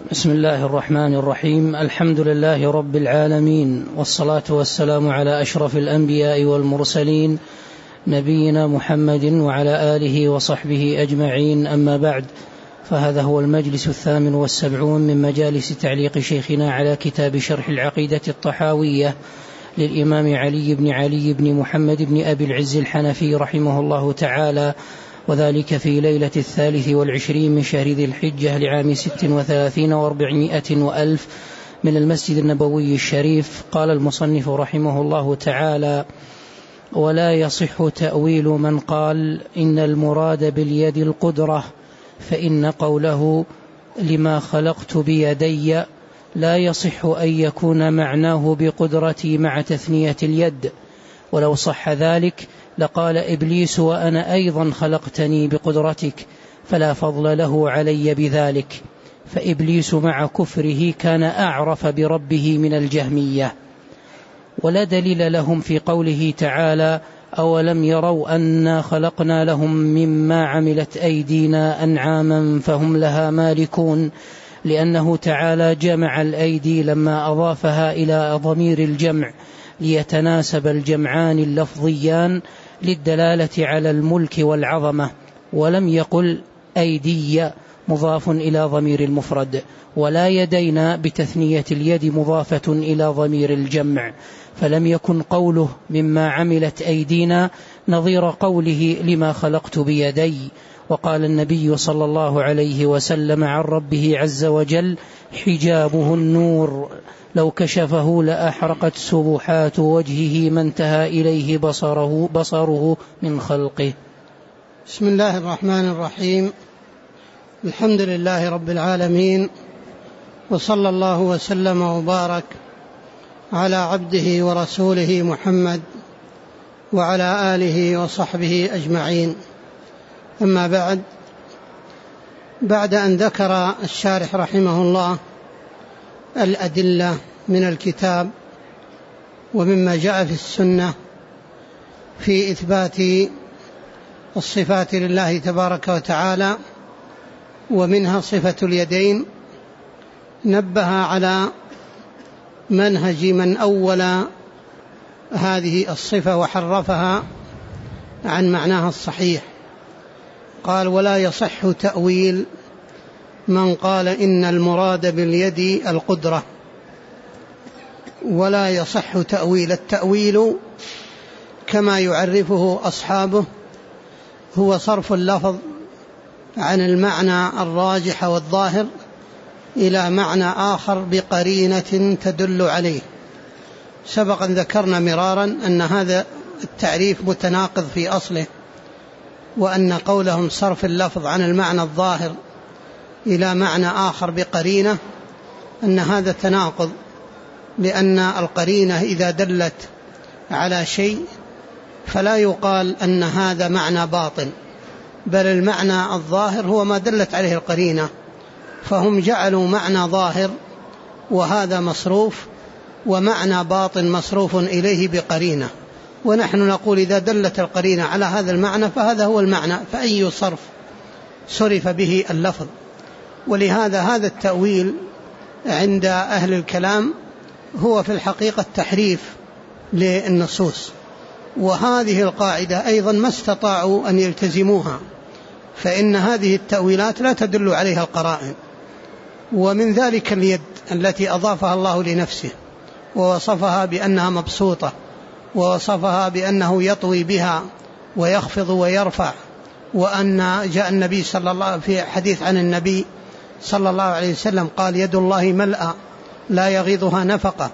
بسم الله الرحمن الرحيم. الحمد لله رب العالمين، والصلاة والسلام على أشرف الأنبياء والمرسلين نبينا محمد وعلى آله وصحبه أجمعين. أما بعد، فهذا هو المجلس 78 من مجالس تعليق شيخنا على كتاب شرح العقيدة الطحاوية للإمام علي بن محمد بن أبي العز الحنفي رحمه الله تعالى، وذلك في ليلة 23 من شهر ذي الحجة لعام 36 و400 وألف من المسجد النبوي الشريف. قال المصنف رحمه الله تعالى: ولا يصح تأويل من قال إن المراد باليد القدرة، فإن قوله لما خلقت بيدي لا يصح أن يكون معناه بقدرتي مع تثنية اليد، ولو صح ذلك لقال إبليس وأنا أيضا خلقتني بقدرتك، فلا فضل له علي بذلك، فإبليس مع كفره كان أعرف بربه من الجهمية. ولا دليل لهم في قوله تعالى: أولم يروا أنا خلقنا لهم مما عملت أيدينا أنعاما فهم لها مالكون، لأنه تعالى جمع الأيدي لما أضافها إلى ضمير الجمع ليتناسب الجمعان اللفظيان للدلالة على الملك والعظمة، ولم يقل أيدي مضاف إلى ضمير المفرد، ولا يدينا بتثنية اليد مضافة إلى ضمير الجمع، فلم يكن قوله مما عملت أيدينا نظير قوله لما خلقت بيدي. وقال النبي صلى الله عليه وسلم عن ربه عز وجل: حجابه النور، لو كشفه لأحرقت سبحات وجهه ما انتهى إليه بصره من خلقه. بسم الله الرحمن الرحيم. الحمد لله رب العالمين، وصلى الله وسلم وبارك على عبده ورسوله محمد وعلى آله وصحبه أجمعين. أما بعد أن ذكر الشارح رحمه الله الأدلة من الكتاب ومما جاء في السنة في إثبات الصفات لله تبارك وتعالى، ومنها صفة اليدين، نبه على منهج من أول هذه الصفة وحرفها عن معناها الصحيح. قال: ولا يصح تأويل من قال إن المراد باليد القدرة. ولا يصح تأويل. التأويل كما يعرفه أصحابه هو صرف اللفظ عن المعنى الراجح والظاهر إلى معنى آخر بقرينة تدل عليه. سبق أن ذكرنا مرارا أن هذا التعريف متناقض في أصله، وأن قولهم صرف اللفظ عن المعنى الظاهر إلى معنى آخر بقرينة أن هذا تناقض، لأن القرينة إذا دلت على شيء فلا يقال أن هذا معنى باطن، بل المعنى الظاهر هو ما دلت عليه القرينة، فهم جعلوا معنى ظاهر وهذا مصروف، ومعنى باطن مصروف إليه بقرينة، ونحن نقول إذا دلت القرينة على هذا المعنى فهذا هو المعنى، فأي صرف صرف به اللفظ. ولهذا هذا التأويل عند أهل الكلام هو في الحقيقة تحريف للنصوص، وهذه القاعدة أيضا ما استطاعوا أن يلتزموها، فإن هذه التأويلات لا تدل عليها القرائن. ومن ذلك اليد التي أضافها الله لنفسه ووصفها بأنها مبسوطة، ووصفها بأنه يطوي بها ويخفض ويرفع، وأن جاء النبي صلى الله في حديث عن النبي صلى الله عليه وسلم قال: يد الله ملأى لا يغيضها نفقة.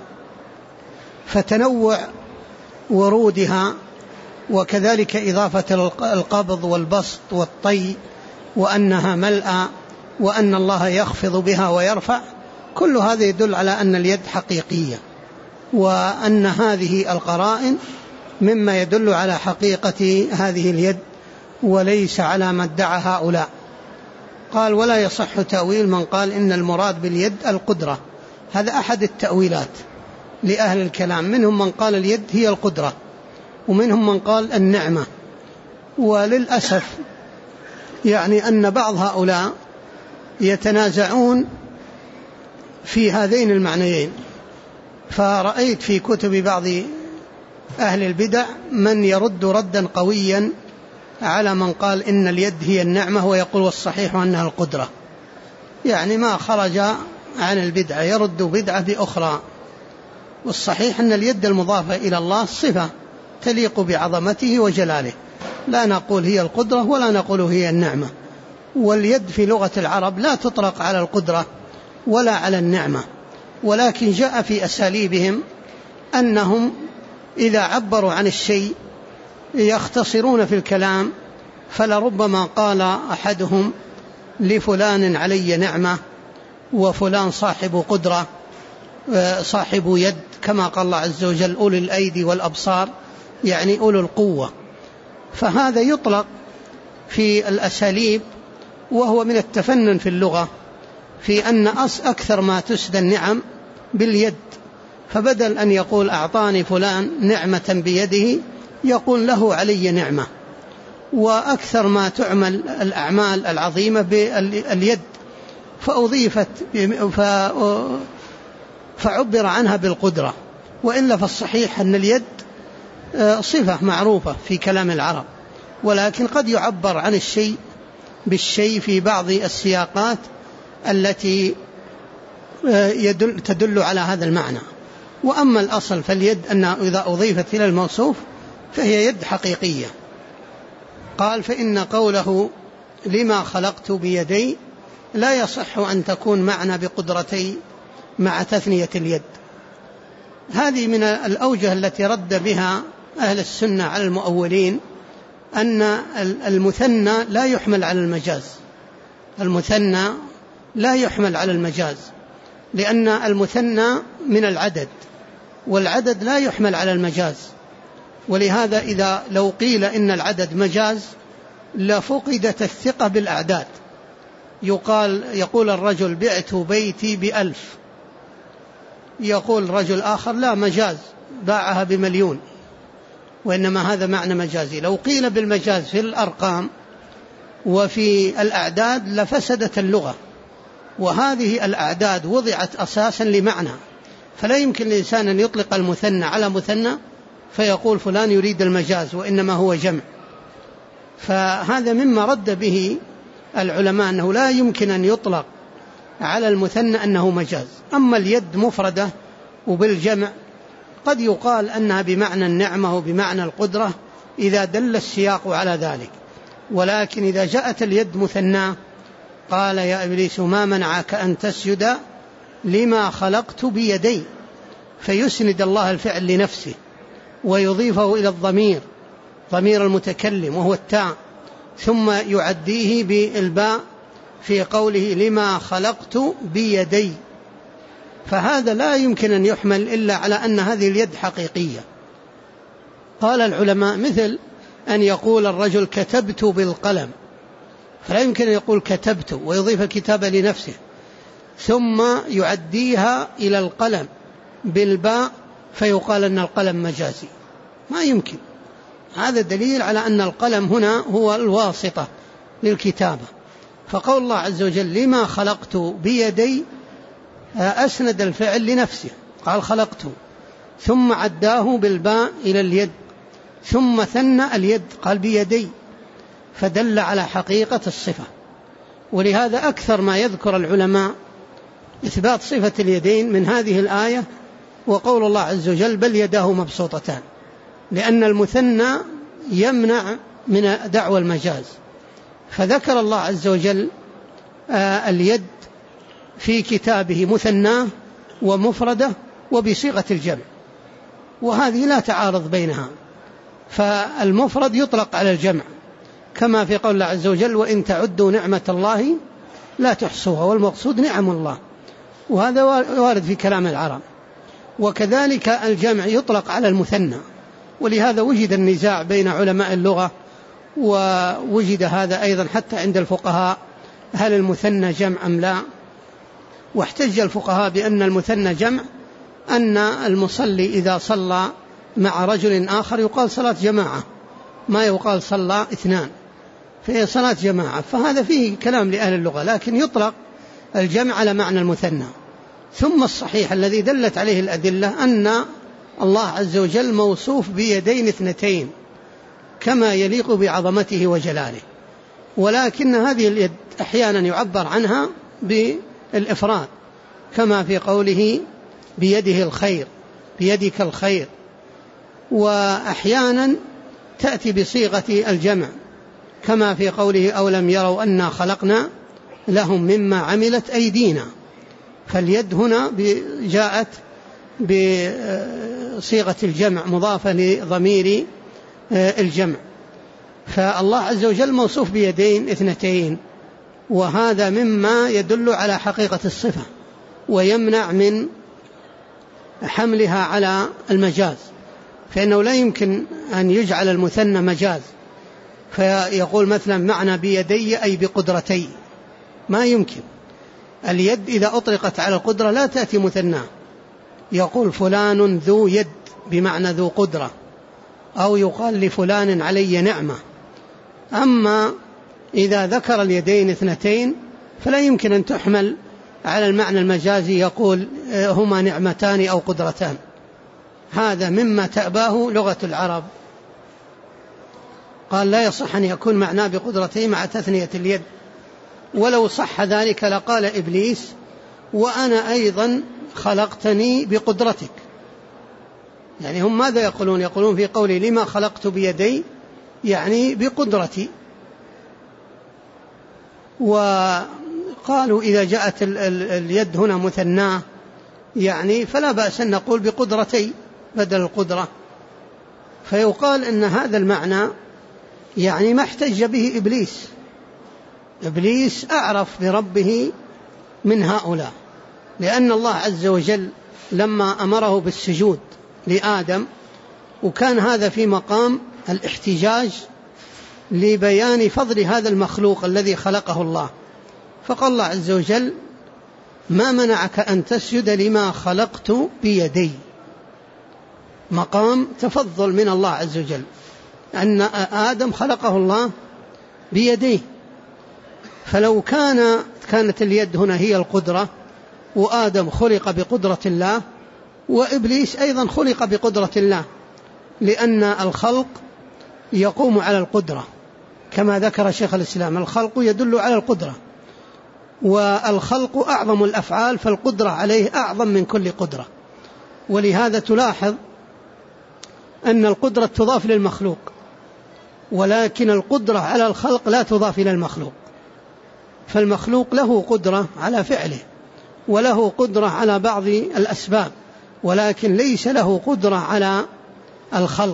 فتنوع ورودها، وكذلك إضافة القبض والبسط والطي، وأنها ملأى، وأن الله يخفض بها ويرفع، كل هذا يدل على أن اليد حقيقية، وأن هذه القرائن مما يدل على حقيقة هذه اليد وليس على ما ادعى هؤلاء. قال: ولا يصح تأويل من قال إن المراد باليد القدرة. هذا أحد التأويلات لأهل الكلام، منهم من قال اليد هي القدرة، ومنهم من قال النعمة. وللأسف يعني أن بعض هؤلاء يتنازعون في هذين المعنيين. فرأيت في كتب بعض أهل البدع من يرد ردا قويا على من قال إن اليد هي النعمة ويقول والصحيح أنها القدرة، يعني ما خرج عن البدعة، يرد بدعة بأخرى. والصحيح أن اليد المضافة إلى الله صفة تليق بعظمته وجلاله، لا نقول هي القدرة ولا نقول هي النعمة. واليد في لغة العرب لا تطلق على القدرة ولا على النعمة، ولكن جاء في أساليبهم أنهم إذا عبروا عن الشيء يختصرون في الكلام، فلربما قال أحدهم لفلان علي نعمة وفلان صاحب قدرة صاحب يد، كما قال الله عز وجل أولي الأيدي والأبصار، يعني أولي القوة. فهذا يطلق في الأساليب، وهو من التفنن في اللغة في أن أكثر ما تسدى النعم باليد، فبدل أن يقول أعطاني فلان نعمة بيده يقول له علي نعمة. وأكثر ما تعمل الأعمال العظيمة باليد فأضيفت فعبر عنها بالقدرة، وإلا فالصحيح أن اليد صفة معروفة في كلام العرب، ولكن قد يعبر عن الشيء بالشيء في بعض السياقات التي تدل على هذا المعنى. وأما الأصل فاليد أنها إذا أضيفت إلى الموصوف فهي يد حقيقية. قال فإن قوله لما خلقت بيدي لا يصح أن تكون معنى بقدرتي مع تثنية اليد. هذه من الأوجه التي رد بها أهل السنة على المؤولين، أن المثنى لا يحمل على المجاز، المثنى لا يحمل على المجاز، لأن المثنى من العدد، والعدد لا يحمل على المجاز. ولهذا إذا لو قيل إن العدد مجاز لفقدت الثقة بالأعداد. يقول الرجل بعت بيتي ب1000، يقول رجل آخر لا مجاز باعها ب1,000,000، وإنما هذا معنى مجازي. لو قيل بالمجاز في الأرقام وفي الأعداد لفسدت اللغة، وهذه الأعداد وضعت أساسا لمعنى، فلا يمكن للإنسان أن يطلق المثنى على مثنى فيقول فلان يريد المجاز وإنما هو جمع. فهذا مما رد به العلماء، أنه لا يمكن أن يطلق على المثنى أنه مجاز. أما اليد مفردة وبالجمع قد يقال أنها بمعنى النعمة وبمعنى القدرة إذا دل السياق على ذلك، ولكن إذا جاءت اليد مثنى قال يا إبليس ما منعك أن تسجد لما خلقت بيدي، فيسند الله الفعل لنفسه ويضيفه إلى الضمير، ضمير المتكلم وهو التاء، ثم يعديه بالباء في قوله لما خلقت بيدي. فهذا لا يمكن أن يحمل إلا على أن هذه اليد حقيقية. قال العلماء مثل أن يقول الرجل كتبت بالقلم، فلا يمكن أن يقول كتبت ويضيف الكتابة لنفسه ثم يعديها إلى القلم بالباء فيقال أن القلم مجازي، ما يمكن. هذا دليل على أن القلم هنا هو الواسطة للكتابة. فقول الله عز وجل لما خلقت بيدي أسند الفعل لنفسه، قال خلقت ثم عداه بالباء إلى اليد ثم ثنى اليد قال بيدي، فدل على حقيقة الصفة. ولهذا أكثر ما يذكر العلماء إثبات صفة اليدين من هذه الآية وقول الله عز وجل بل يداه مبسوطتان، لأن المثنى يمنع من دعوى المجاز. فذكر الله عز وجل اليد في كتابه مثناه ومفردة وبصيغة الجمع، وهذه لا تعارض بينها، فالمفرد يطلق على الجمع كما في قول الله عز وجل وإن تعدوا نعمة الله لا تحصوها، والمقصود نعم الله، وهذا وارد في كلام العرب. وكذلك الجمع يطلق على المثنى، ولهذا وجد النزاع بين علماء اللغة، ووجد هذا أيضا حتى عند الفقهاء هل المثنى جمع أم لا. واحتج الفقهاء بأن المثنى جمع، أن المصلي إذا صلى مع رجل آخر يقال صلاة جماعة، ما يقال صلى اثنان، فهي صلاة جماعة. فهذا فيه كلام لأهل اللغة، لكن يطلق الجمع على معنى المثنى. ثم الصحيح الذي دلت عليه الأدلة أن الله عز وجل موصوف بيدين اثنتين كما يليق بعظمته وجلاله، ولكن هذه اليد أحيانا يعبر عنها بالإفراد كما في قوله بيده الخير، بيدك الخير، وأحيانا تأتي بصيغة الجمع كما في قوله أولم يروا أنا خلقنا لهم مما عملت أيدينا، فاليد هنا جاءت بصيغة الجمع مضافة لضمير الجمع. فالله عز وجل موصوف بيدين اثنتين، وهذا مما يدل على حقيقة الصفة ويمنع من حملها على المجاز، فإنه لا يمكن أن يجعل المثنى مجاز فيقول مثلا معنى بيدي أي بقدرتي، ما يمكن. اليد إذا أطلقت على القدرة لا تأتي مثنى، يقول فلان ذو يد بمعنى ذو قدرة، أو يقال لفلان علي نعمة. أما إذا ذكر اليدين اثنتين فلا يمكن أن تحمل على المعنى المجازي، يقول هما نعمتان أو قدرتان، هذا مما تأباه لغة العرب. قال لا يصح أن يكون معناه بقدرته مع تثنية اليد، ولو صح ذلك لقال إبليس وأنا أيضا خلقتني بقدرتك. يعني هم ماذا يقولون؟ يقولون في قولي لما خلقت بيدي يعني بقدرتي. وقالوا إذا جاءت اليد هنا مثناه يعني فلا بأس أن نقول بقدرتي بدل القدرة، فيقال أن هذا المعنى يعني ما احتج به إبليس. إبليس أعرف بربه من هؤلاء، لأن الله عز وجل لما أمره بالسجود لآدم، وكان هذا في مقام الاحتجاج لبيان فضل هذا المخلوق الذي خلقه الله، فقال الله عز وجل ما منعك أن تسجد لما خلقت بيدي، مقام تفضل من الله عز وجل أن آدم خلقه الله بيديه. فلو كانت اليد هنا هي القدرة، وآدم خلق بقدرة الله، وإبليس أيضا خلق بقدرة الله، لأن الخلق يقوم على القدرة كما ذكر شيخ الإسلام، الخلق يدل على القدرة، والخلق أعظم الأفعال، فالقدرة عليه أعظم من كل قدرة. ولهذا تلاحظ أن القدرة تضاف للمخلوق، ولكن القدرة على الخلق لا تضاف إلى المخلوق، فالمخلوق له قدرة على فعله وله قدرة على بعض الأسباب، ولكن ليس له قدرة على الخلق.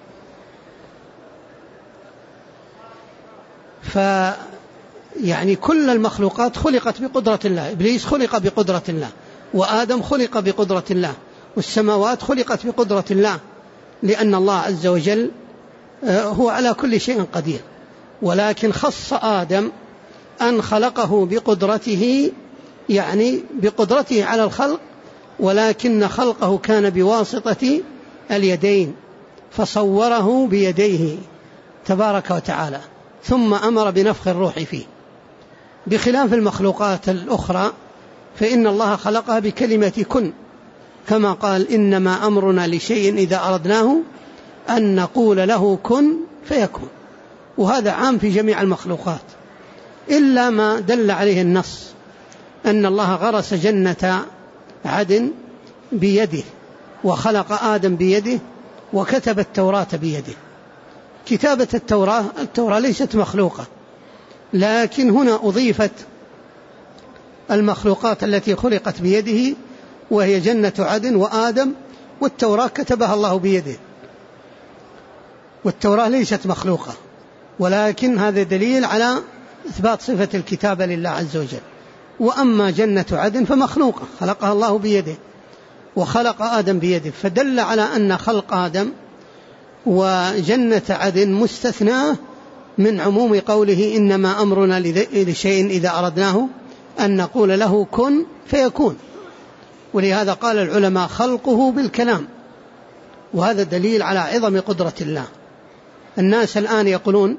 فيعني كل المخلوقات خلقت بقدرة الله، إبليس خلق بقدرة الله، وآدم خلق بقدرة الله، والسماوات خلقت بقدرة الله، لأن الله عز وجل هو على كل شيء قدير. ولكن خص آدم أن خلقه بقدرته، يعني بقدرته على الخلق، ولكن خلقه كان بواسطة اليدين، فصوره بيديه تبارك وتعالى، ثم أمر بنفخ الروح فيه، بخلاف المخلوقات الأخرى فإن الله خلقها بكلمة كن، كما قال إنما أمرنا لشيء إذا أردناه أن نقول له كن فيكون، وهذا عام في جميع المخلوقات إلا ما دل عليه النص، أن الله غرس جنة عدن بيده، وخلق آدم بيده، وكتب التوراة بيده. كتابة التوراة ليست مخلوقة، لكن هنا أضيفت المخلوقات التي خلقت بيده، وهي جنة عدن وآدم، والتوراة كتبها الله بيده، والتوراة ليست مخلوقة، ولكن هذا دليل على إثبات صفة الكتابة لله عز وجل. وأما جنة عدن فمخلوقة خلقها الله بيده، وخلق آدم بيده، فدل على أن خلق آدم وجنة عدن مستثنى من عموم قوله إنما أمرنا لشيء إذا أردناه أن نقول له كن فيكون. ولهذا قال العلماء خلقه بالكلام، وهذا دليل على عظم قدرة الله. الناس الآن يقولون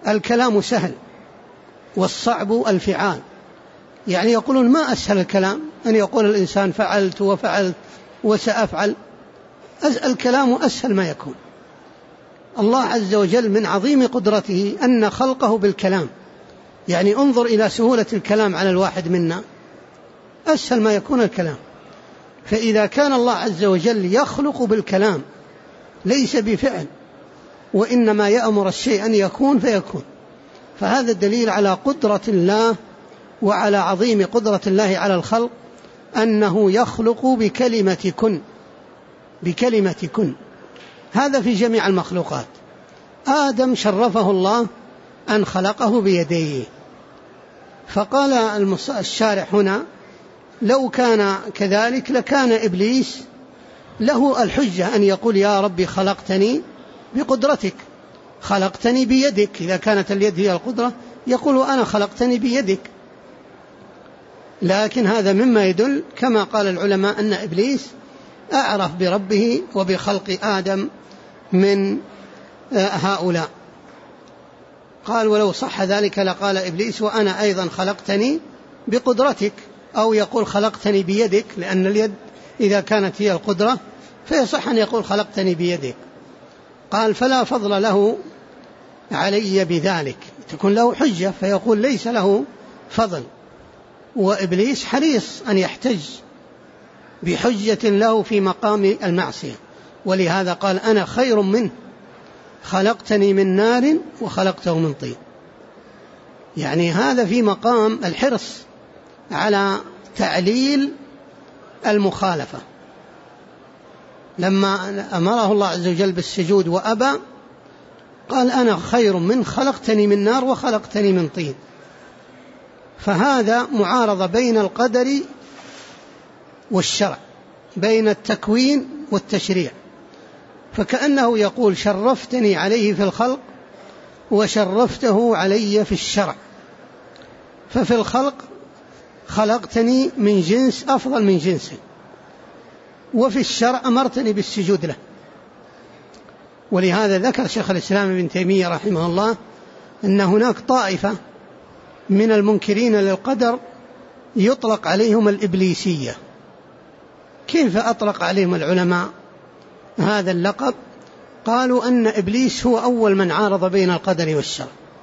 الكلام سهل والصعب الفعال، يعني يقولون ما أسهل الكلام، أن يقول الإنسان فعلت وفعلت وسأفعل، الكلام أسهل ما يكون. الله عز وجل من عظيم قدرته أن خلقه بالكلام، يعني انظر إلى سهولة الكلام على الواحد منا، أسهل ما يكون الكلام. فإذا كان الله عز وجل يخلق بالكلام ليس بفعل، وإنما يأمر الشيء أن يكون فيكون، فهذا الدليل على قدرة الله وعلى عظيم قدرة الله على الخلق، أنه يخلق بكلمة كن، بكلمة كن. هذا في جميع المخلوقات. آدم شرفه الله أن خلقه بيديه، فقال الشارح هنا لو كان كذلك لكان إبليس له الحجة أن يقول يا ربي خلقتني بقدرتك، خلقتني بيدك. إذا كانت اليد هي القدرة يقول أنا خلقتني بيدك. لكن هذا مما يدل كما قال العلماء أن إبليس أعرف بربه وبخلق آدم من هؤلاء. قال ولو صح ذلك لقال إبليس وأنا أيضا خلقتني بقدرتك، أو يقول خلقتني بيدك، لأن اليد إذا كانت هي القدرة فيصح أن يقول خلقتني بيدك. قال فلا فضل له علي بذلك، تكون له حجة فيقول ليس له فضل. وإبليس حريص أن يحتج بحجة له في مقام المعصية، ولهذا قال أنا خير منه خلقتني من نار وخلقته من طين. يعني هذا في مقام الحرص على تعليل المخالفة. لما أمره الله عز وجل بالسجود وأبى قال أنا خير منه خلقتني من نار وخلقتني من طين. فهذا معارضة بين القدر والشرع، بين التكوين والتشريع، فكأنه يقول شرفتني عليه في الخلق وشرفته علي في الشرع. ففي الخلق خلقتني من جنس أفضل من جنسه، وفي الشرع أمرتني بالسجود له. ولهذا ذكر شيخ الإسلام ابن تيمية رحمه الله أن هناك طائفة من المنكرين للقدر يطلق عليهم الإبليسية. كيف أطلق عليهم العلماء هذا اللقب؟ قالوا أن إبليس هو أول من عارض بين القدر والشرع،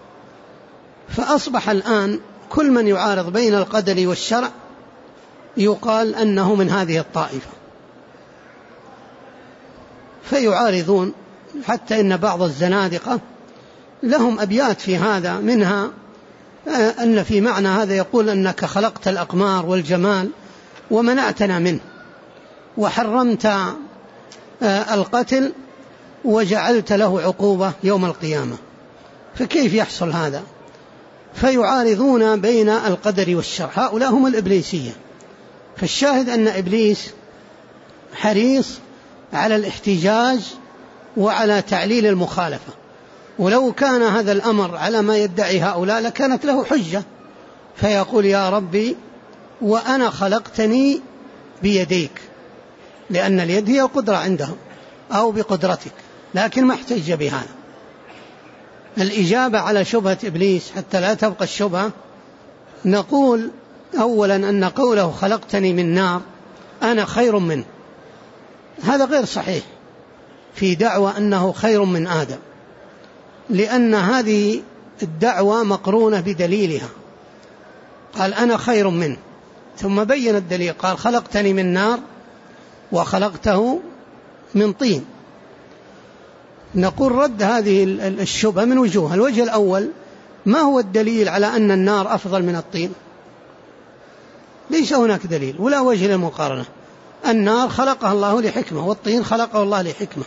فأصبح الآن كل من يعارض بين القدر والشرع يقال أنه من هذه الطائفة، فيعارضون. حتى إن بعض الزنادقة لهم أبيات في هذا، منها أن في معنى هذا يقول أنك خلقت الأقمار والجمال ومنعتنا منه، وحرمت القتل وجعلت له عقوبة يوم القيامة، فكيف يحصل هذا؟ فيعارضون بين القدر والشرع. هؤلاء هم الإبليسية. فالشاهد أن إبليس حريص على الاحتجاج وعلى تعليل المخالفة، ولو كان هذا الأمر على ما يدعي هؤلاء لكانت له حجة، فيقول يا ربي وأنا خلقتني بيديك، لأن اليد هي القدرة عندهم، أو بقدرتك، لكن ما احتج بهذا. الإجابة على شبهة إبليس حتى لا تبقى الشبهة، نقول أولا أن قوله خلقتني من نار أنا خير منه هذا غير صحيح في دعوى أنه خير من آدم، لأن هذه الدعوة مقرونة بدليلها. قال أنا خير منه، ثم بين الدليل قال خلقتني من نار وخلقته من طين. نقول رد هذه الشبهة من وجوه. الوجه الأول، ما هو الدليل على أن النار أفضل من الطين؟ ليس هناك دليل ولا وجه للمقارنة. النار خلقها الله لحكمة، والطين خلقه الله لحكمة.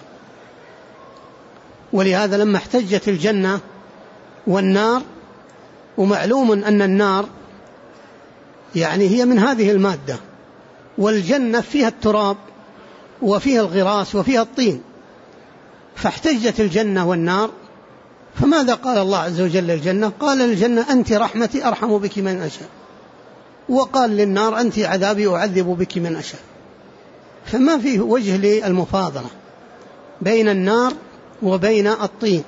ولهذا لما احتجت الجنة والنار، ومعلوم أن النار يعني هي من هذه المادة، والجنة فيها التراب وفيها الغراس وفيها الطين، فاحتجت الجنة والنار. فماذا قال الله عز وجل للجنة؟ قال للجنة أنت رحمتي أرحم بك من أشاء، وقال للنار أنت عذابي أعذب بك من أشاء. فما فيه وجه للمفاضلة بين النار وبين الطين.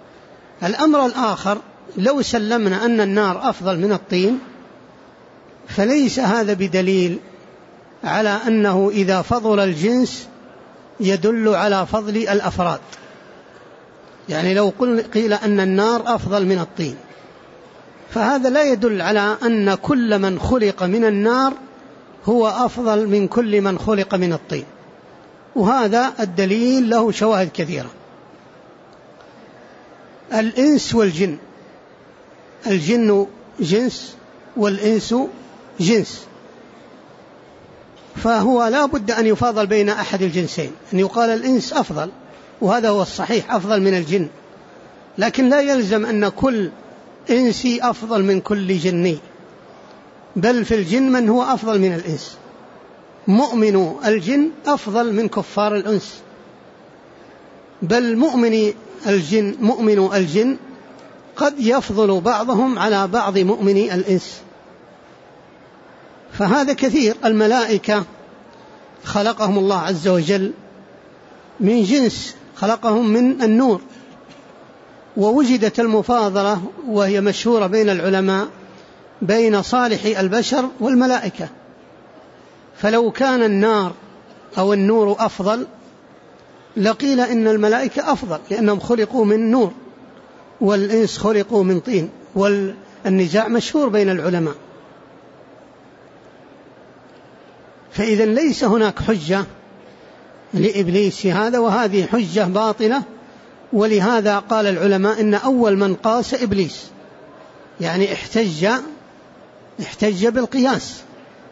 الأمر الآخر، لو سلمنا أن النار أفضل من الطين، فليس هذا بدليل على أنه إذا فضل الجنس يدل على فضل الأفراد. يعني لو قيل أن النار أفضل من الطين، فهذا لا يدل على أن كل من خلق من النار هو أفضل من كل من خلق من الطين، وهذا الدليل له شواهد كثيرة. الإنس والجن، الجن جنس والإنس جنس، فهو لا بد أن يفاضل بين أحد الجنسين، أن يقال الإنس أفضل، وهذا هو الصحيح، أفضل من الجن، لكن لا يلزم أن كل إنسي أفضل من كل جني، بل في الجن من هو أفضل من الإنس. مؤمن الجن أفضل من كفار الإنس، بل مؤمن الجن قد يفضل بعضهم على بعض مؤمن الإنس، فهذا كثير. الملائكة خلقهم الله عز وجل من جنس، خلقهم من النور، ووجدت المفاضلة وهي مشهورة بين العلماء بين صالح البشر والملائكة. فلو كان النار أو النور أفضل لقيل إن الملائكة أفضل لأنهم خلقوا من نور، والإنس خلقوا من طين، والنزاع مشهور بين العلماء. فإذا ليس هناك حجة لإبليس في هذا، وهذه حجة باطلة. ولهذا قال العلماء إن أول من قاس إبليس، يعني احتج بالقياس،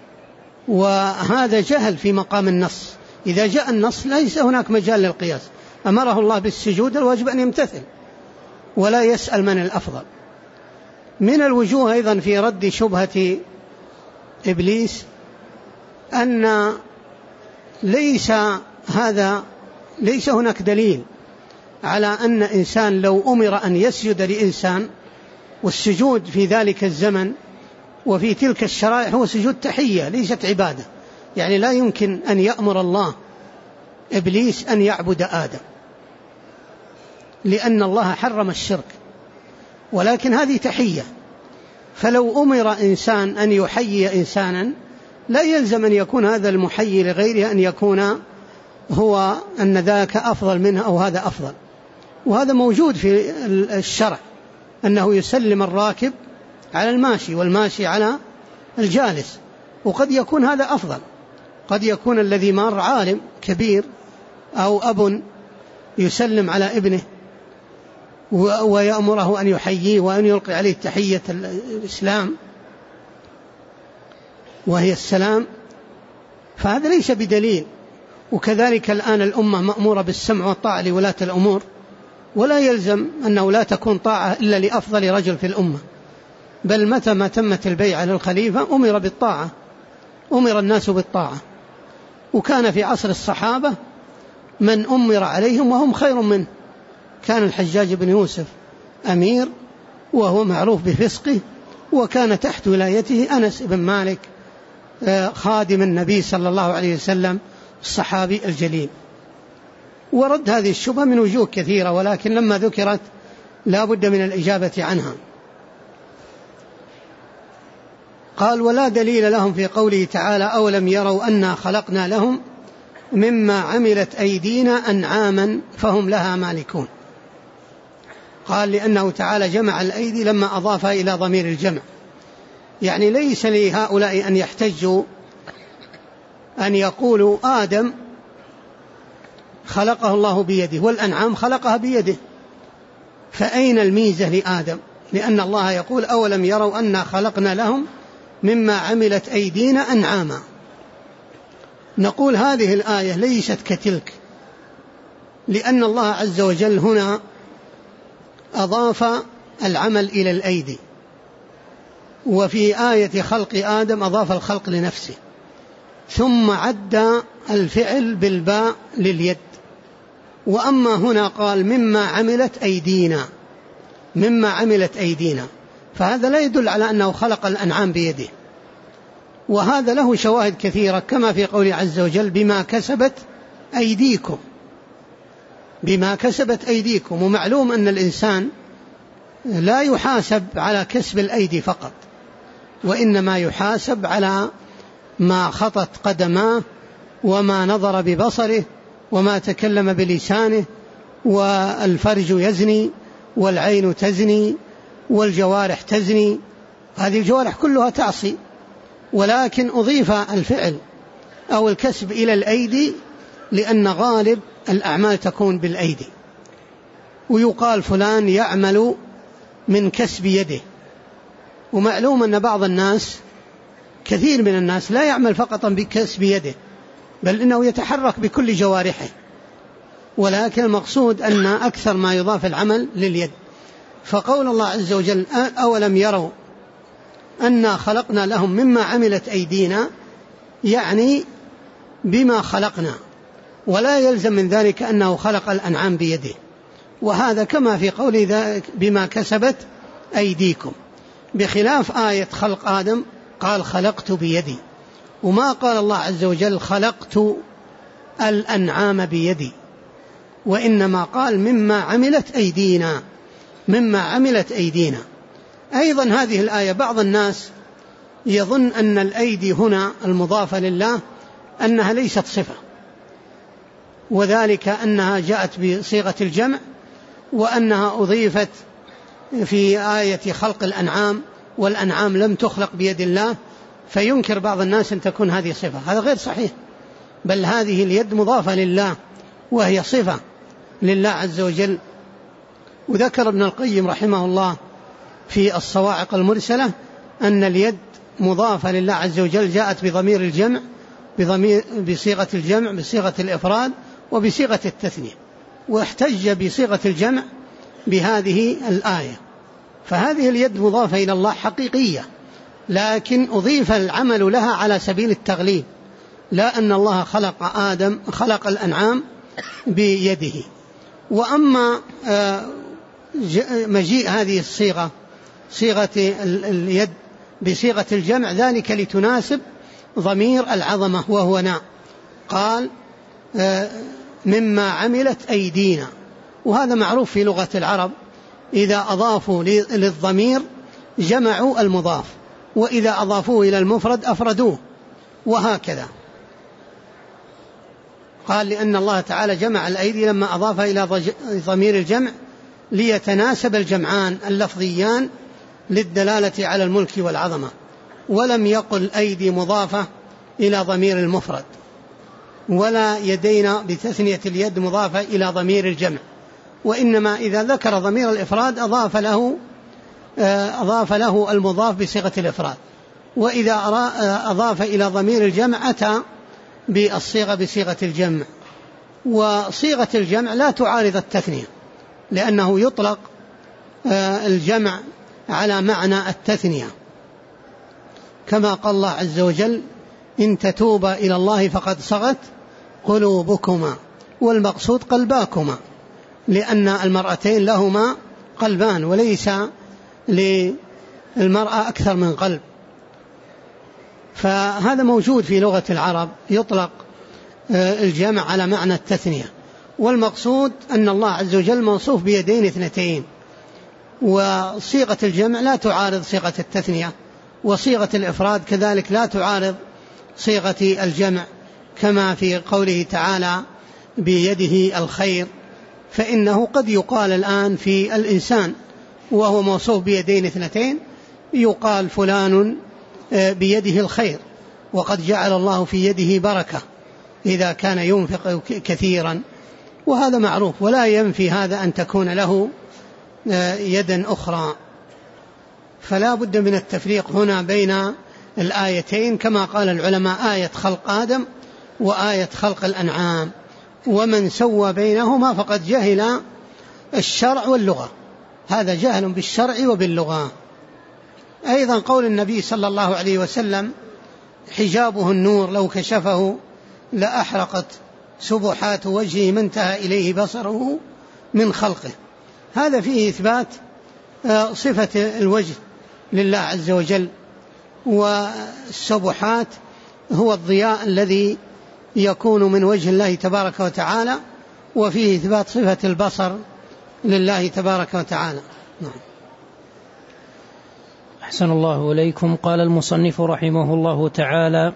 وهذا جهل في مقام النص. إذا جاء النص ليس هناك مجال للقياس، أمره الله بالسجود، الواجب أن يمتثل ولا يسأل من الأفضل. من الوجوه أيضا في رد شبهة إبليس أن ليس هناك دليل على أن إنسان لو أمر أن يسجد لإنسان، والسجود في ذلك الزمن وفي تلك الشرائع هو سجود تحية ليست عبادة. يعني لا يمكن أن يأمر الله إبليس أن يعبد آدم، لأن الله حرم الشرك، ولكن هذه تحية. فلو أمر إنسان أن يحيي إنسانا لا يلزم أن يكون هذا المحيي لغيره أن يكون هو أن ذاك أفضل منه أو هذا أفضل. وهذا موجود في الشرع، أنه يسلم الراكب على الماشي والماشي على الجالس، وقد يكون هذا أفضل. قد يكون الذي مر عالم كبير أو أب يسلم على ابنه ويأمره أن يحييه وأن يلقي عليه تحية الإسلام وهي السلام، فهذا ليس بدليل. وكذلك الآن الأمة مأمورة بالسمع والطاعة لولاة الأمور، ولا يلزم أنه لا تكون طاعة إلا لأفضل رجل في الأمة، بل متى ما تمت البيعة للخليفة أمر بالطاعة، أمر الناس بالطاعة. وكان في عصر الصحابة من أمر عليهم وهم خير منه. كان الحجاج بن يوسف أمير وهو معروف بفسقه، وكان تحت ولايته أنس بن مالك خادم النبي صلى الله عليه وسلم الصحابي الجليل. ورد هذه الشبهة من وجوه كثيرة، ولكن لما ذكرت لا بد من الإجابة عنها. قال: ولا دليل لهم في قوله تعالى: أولم يروا أنا خلقنا لهم مما عملت أيدينا أنعاما فهم لها مالكون. قال: لأنه تعالى جمع الأيدي لما أضافها إلى ضمير الجمع، يعني ليس لهؤلاء أن يحتجوا أن يقولوا آدم خلقه الله بيده والأنعام خلقها بيده، فأين الميزة لآدم؟ لأن الله يقول: أولم يروا أنا خلقنا لهم مما عملت أيدينا أنعاما. نقول هذه الآية ليست كتلك، لأن الله عز وجل هنا أضاف العمل إلى الأيدي، وفي آية خلق آدم أضاف الخلق لنفسه، ثم عد الفعل بالباء لليد. وأما هنا قال مما عملت أيدينا، مما عملت أيدينا، فهذا لا يدل على أنه خلق الأنعام بيده. وهذا له شواهد كثيرة، كما في قوله عز وجل: بما كسبت أيديكم، بما كسبت أيديكم. ومعلوم أن الإنسان لا يحاسب على كسب الأيدي فقط، وإنما يحاسب على ما خطت قدماه وما نظر ببصره وما تكلم بلسانه. والفرج يزني والعين تزني والجوارح تزني، هذه الجوارح كلها تعصي، ولكن أضيف الفعل أو الكسب إلى الأيدي لأن غالب الأعمال تكون بالأيدي. ويقال فلان يعمل من كسب يده، ومعلوم أن بعض الناس كثير من الناس لا يعمل فقط بكسب يده، بل إنه يتحرك بكل جوارحه، ولكن المقصود أن أكثر ما يضاف العمل لليد. فقول الله عز وجل أولم يروا أنا خلقنا لهم مما عملت أيدينا، يعني بما خلقنا، ولا يلزم من ذلك أنه خلق الأنعام بيده، وهذا كما في قوله ذلك بما كسبت أيديكم، بخلاف آية خلق آدم قال خلقت بيدي، وما قال الله عز وجل خلقت الأنعام بيدي، وإنما قال مما عملت أيدينا، مما عملت أيدينا. أيضا هذه الآية بعض الناس يظن أن الأيدي هنا المضافة لله أنها ليست صفة، وذلك أنها جاءت بصيغة الجمع، وأنها أضيفت في آية خلق الأنعام، والأنعام لم تخلق بيد الله، فينكر بعض الناس أن تكون هذه صفة. هذا غير صحيح، بل هذه اليد مضافة لله وهي صفة لله عز وجل. وذكر ابن القيم رحمه الله في الصواعق المرسلة أن اليد مضافة لله عز وجل، جاءت بضمير الجمع، بصيغة الجمع، بصيغة الإفراد، وبصيغة التثنية، واحتج بصيغة الجمع بهذه الآية. فهذه اليد مضافة إلى الله حقيقية، لكن أضيف العمل لها على سبيل التغليب، لا أن الله خلق الأنعام بيده. وأما مجيء هذه الصيغة، صيغة اليد بصيغة الجمع، ذلك لتناسب ضمير العظمة وهو نا، قال مما عملت أيدينا، وهذا معروف في لغة العرب، إذا أضافوا للضمير جمعوا المضاف، وإذا أضافوه إلى المفرد أفردوه، وهكذا. قال لأن الله تعالى جمع الأيدي لما أضاف إلى ضمير الجمع ليتناسب الجمعان اللفظيان للدلالة على الملك والعظمة، ولم يقل أيدي مضافة إلى ضمير المفرد، ولا يدينا بتثنية اليد مضافة إلى ضمير الجمع، وإنما إذا ذكر ضمير الإفراد أضاف له المضاف بصيغة الإفراد، وإذا أضاف إلى ضمير الجمع أتى بالصيغة بصيغة الجمع. وصيغة الجمع لا تعارض التثنية، لأنه يطلق الجمع على معنى التثنية، كما قال الله عز وجل إن تتوبا إلى الله فقد صغت قلوبكما، والمقصود قلباكما، لأن المرأتين لهما قلبان، وليس للمرأة أكثر من قلب. فهذا موجود في لغة العرب، يطلق الجمع على معنى التثنية، والمقصود أن الله عز وجل موصوف بيدين اثنتين، وصيغة الجمع لا تعارض صيغة التثنية، وصيغة الإفراد كذلك لا تعارض صيغة الجمع، كما في قوله تعالى بيده الخير، فإنه قد يقال الآن في الإنسان وهو موصوف بيدين اثنتين يقال فلان بيده الخير، وقد جعل الله في يده بركة إذا كان ينفق كثيرا، وهذا معروف، ولا ينفي هذا أن تكون له يدا أخرى. فلا بد من التفريق هنا بين الآيتين، كما قال العلماء آية خلق آدم وآية خلق الأنعام، ومن سوى بينهما فقد جهل الشرع واللغة، هذا جهل بالشرع وباللغة. أيضا قول النبي صلى الله عليه وسلم حجابه النور لو كشفه لأحرقت سبحات وجهه ما انتهى إليه بصره من خلقه، هذا فيه إثبات صفة الوجه لله عز وجل، والسبحات هو الضياء الذي يكون من وجه الله تبارك وتعالى، وفيه إثبات صفة البصر لله تبارك وتعالى. نعم. أحسن الله إليكم. قال المصنف رحمه الله تعالى: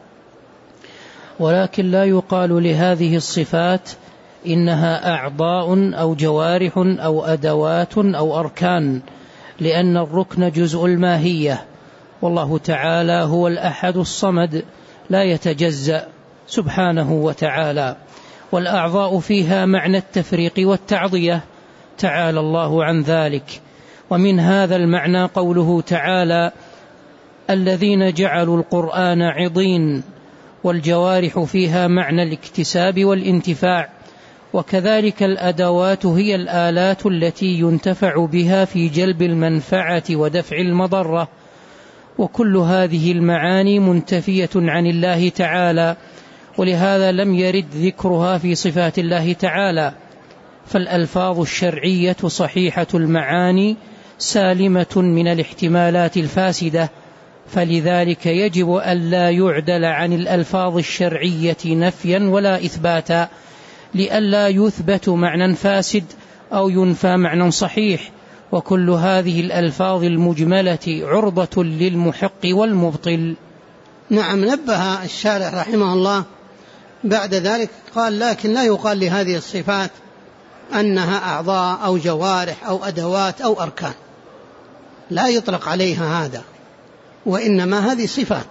ولكن لا يقال لهذه الصفات إنها أعضاء أو جوارح أو أدوات أو أركان، لأن الركن جزء الماهية، والله تعالى هو الأحد الصمد لا يتجزأ سبحانه وتعالى، والأعضاء فيها معنى التفريق والتعضية، تعالى الله عن ذلك. ومن هذا المعنى قوله تعالى: الذين جعلوا القرآن عضين، والجوارح فيها معنى الاكتساب والانتفاع. وكذلك الأدوات هي الآلات التي ينتفع بها في جلب المنفعة ودفع المضرة، وكل هذه المعاني منتفية عن الله تعالى، ولهذا لم يرد ذكرها في صفات الله تعالى. فالألفاظ الشرعية صحيحة المعاني سالمة من الاحتمالات الفاسدة، فلذلك يجب أن لا يعدل عن الألفاظ الشرعية نفيا ولا إثباتا، لئلا يثبت معنى فاسد أو ينفى معنى صحيح. وكل هذه الألفاظ المجملة عرضة للمحق والمبطل. نعم. نبه الشارح رحمه الله بعد ذلك قال: لكن لا يقال لهذه الصفات أنها أعضاء أو جوارح أو أدوات أو أركان، لا يطلق عليها هذا، وإنما هذه صفات.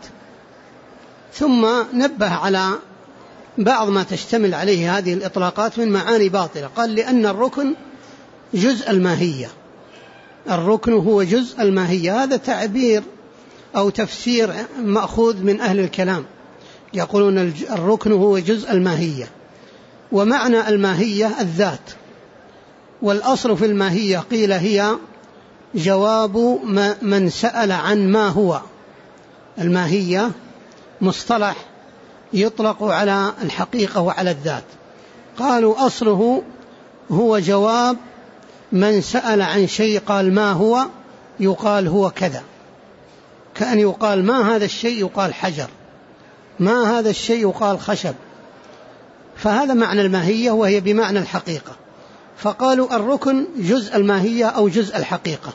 ثم نبه على بعض ما تشتمل عليه هذه الإطلاقات من معاني باطلة. قال: لأن الركن جزء الماهية، الركن هو جزء الماهية. هذا تعبير أو تفسير مأخوذ من أهل الكلام، يقولون الركن هو جزء الماهية، ومعنى الماهية الذات. والأصل في الماهية قيل هي جواب من سأل عن ما هو. الماهية مصطلح يطلق على الحقيقة وعلى الذات. قالوا أصله هو جواب من سأل عن شيء قال ما هو، يقال هو كذا، كأن يقال ما هذا الشيء يقال حجر، ما هذا الشيء يقال خشب. فهذا معنى الماهية، وهي بمعنى الحقيقة. فقالوا الركن جزء الماهية أو جزء الحقيقة.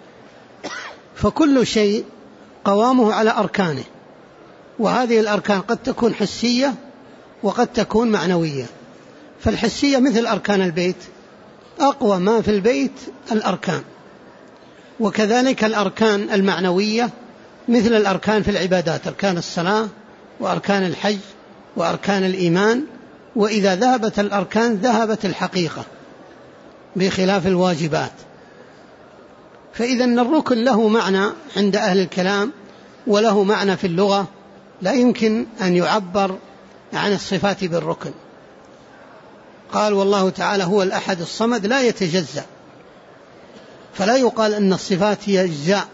فكل شيء قوامه على أركانه، وهذه الأركان قد تكون حسية وقد تكون معنوية. فالحسية مثل أركان البيت، أقوى ما في البيت الأركان. وكذلك الأركان المعنوية مثل الأركان في العبادات، أركان الصلاة وأركان الحج وأركان الإيمان. وإذا ذهبت الأركان ذهبت الحقيقة، بخلاف الواجبات. فإذا الركن له معنى عند أهل الكلام وله معنى في اللغة، لا يمكن أن يعبر عن الصفات بالركن. قال: والله تعالى هو الأحد الصمد لا يتجزأ، فلا يقال أن الصفات هي أجزاء،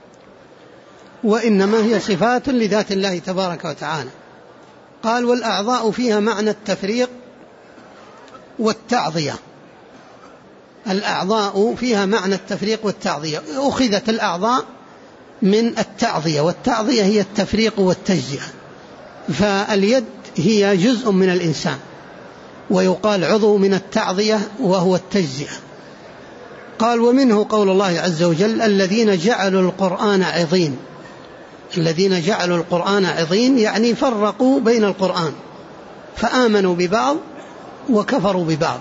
وإنما هي صفات لذات الله تبارك وتعالى. قال: والأعضاء فيها معنى التفريق والتعضية. الأعضاء فيها معنى التفريق والتعضية. أخذت الأعضاء من التعضية، والتعضية هي التفريق والتجزئة. فاليد هي جزء من الإنسان، ويقال عضو من التعضية وهو التجزئة. قال: ومنه قول الله عز وجل: الذين جعلوا القرآن عضين. الذين جعلوا القرآن عضين يعني فرقوا بين القرآن، فآمنوا ببعض وكفروا ببعض.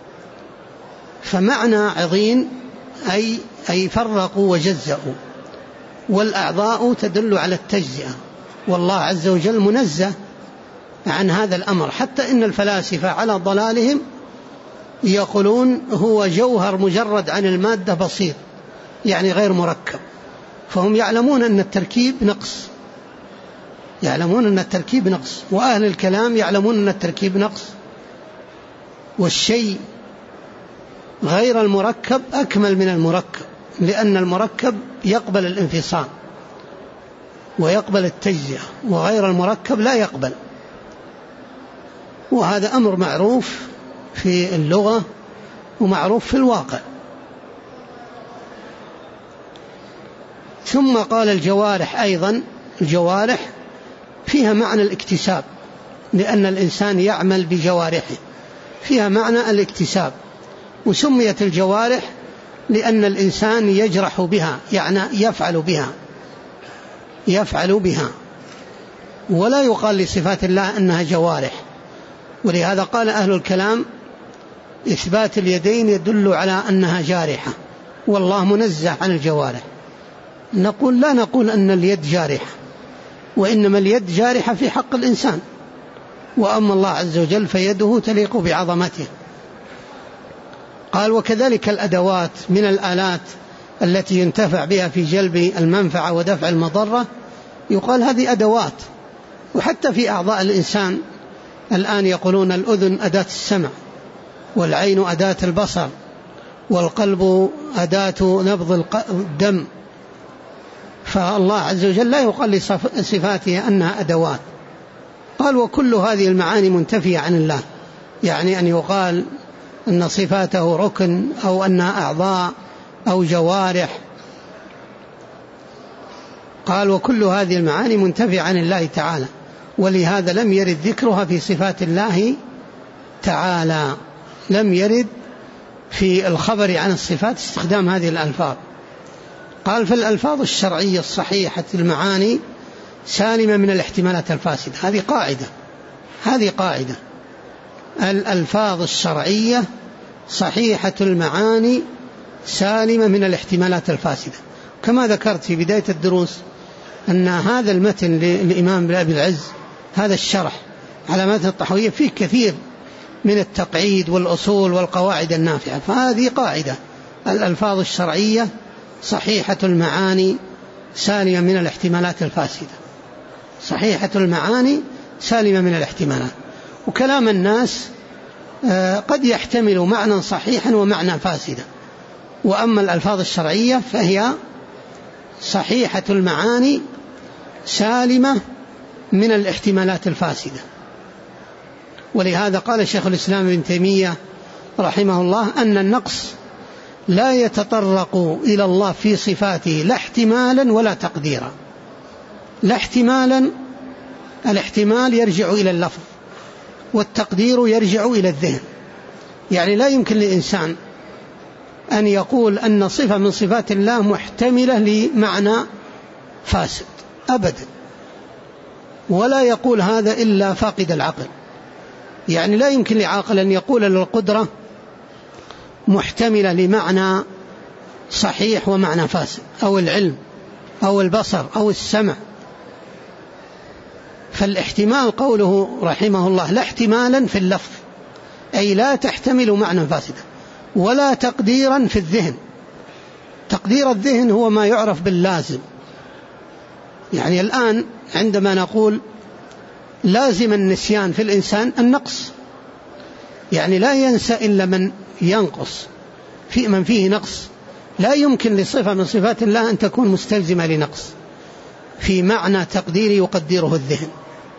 فمعنى عضين أي فرقوا وجزأوا. والأعضاء تدل على التجزئة، والله عز وجل منزه عن هذا الأمر. حتى إن الفلاسفة على ضلالهم يقولون هو جوهر مجرد عن المادة بسيط، يعني غير مركب. فهم يعلمون أن التركيب نقص، يعلمون أن التركيب نقص، وأهل الكلام يعلمون أن التركيب نقص. والشيء غير المركب أكمل من المركب، لأن المركب يقبل الانفصال ويقبل التجزئة، وغير المركب لا يقبل. وهذا أمر معروف في اللغة ومعروف في الواقع. ثم قال: الجوارح أيضا، الجوارح فيها معنى الاكتساب، لأن الإنسان يعمل بجوارحه، فيها معنى الاكتساب. وسميت الجوارح لأن الإنسان يجرح بها، يعني يفعل بها. يفعل بها، ولا يقال لصفات الله أنها جوارح. ولهذا قال أهل الكلام إثبات اليدين يدل على أنها جارحة، والله منزه عن الجوارح. لا نقول أن اليد جارحة، وإنما اليد جارحة في حق الإنسان، وأما الله عز وجل فيده تليق بعظمته. قال وكذلك الأدوات من الآلات التي ينتفع بها في جلب المنفعة ودفع المضرة، يقال هذه أدوات. وحتى في أعضاء الإنسان الآن يقولون الأذن أداة السمع، والعين أداة البصر، والقلب أداة نبض الدم. فالله عز وجل لا يقال لصفاته أنها أدوات. قال وكل هذه المعاني منتفية عن الله، يعني أن يقال أن صفاته ركن أو أنها أعضاء أو جوارح. قال وكل هذه المعاني منتفية عن الله تعالى، ولهذا لم يرد ذكرها في صفات الله تعالى، لم يرد في الخبر عن الصفات استخدام هذه الألفاظ. قال فالألفاظ الشرعية الصحيحة المعاني سالمة من الاحتمالات الفاسدة. هذه قاعدة الألفاظ الشرعية صحيحة المعاني سالمة من الاحتمالات الفاسدة. كما ذكرت في بداية الدروس أن هذا المتن للإمام أبي العز، هذا الشرح على متن الطحاوية، فيه كثير من التقعيد والأصول والقواعد النافعة. فهذه قاعدة الألفاظ الشرعية صحيحة المعاني سالمة من الاحتمالات الفاسدة، صحيحة المعاني سالمة من الاحتمالات. وكلام الناس قد يحتمل معنى صحيحا ومعنى فاسدا، وأما الألفاظ الشرعية فهي صحيحة المعاني سالمة من الاحتمالات الفاسدة. ولهذا قال شيخ الإسلام ابن تيمية رحمه الله أن النقص لا يتطرق إلى الله في صفاته لا احتمالا ولا تقديرا. لا احتمالا، الاحتمال يرجع إلى اللفظ، والتقدير يرجع إلى الذهن. يعني لا يمكن للإنسان أن يقول أن صفة من صفات الله محتملة لمعنى فاسد أبدا، ولا يقول هذا إلا فاقد العقل. يعني لا يمكن لعاقل أن يقول للقدرة محتملة لمعنى صحيح ومعنى فاسد، أو العلم أو البصر أو السمع. فالاحتمال قوله رحمه الله لا احتمالا في اللفظ، أي لا تحتمل معنى فاسدا، ولا تقديرا في الذهن. تقدير الذهن هو ما يعرف باللازم. يعني الآن عندما نقول لازم النسيان في الإنسان النقص، يعني لا ينسى إلا من ينقص، في من فيه نقص. لا يمكن لصفة من صفات الله أن تكون مستلزمة لنقص في معنى تقدير يقدره الذهن.